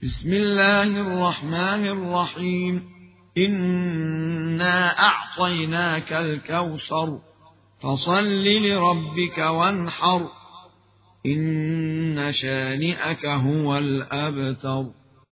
بسم الله الرحمن الرحيم. إنا أعطيناك الكوثر فصل لربك وانحر إن شانئك هو الأبتر.